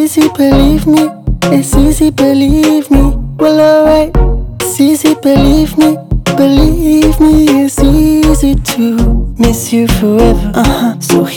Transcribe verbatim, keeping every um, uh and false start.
easy, believe me. It's easy, believe me. Well, alright. It's easy, believe me. Believe me, it's easy to miss you forever. Uh-huh. So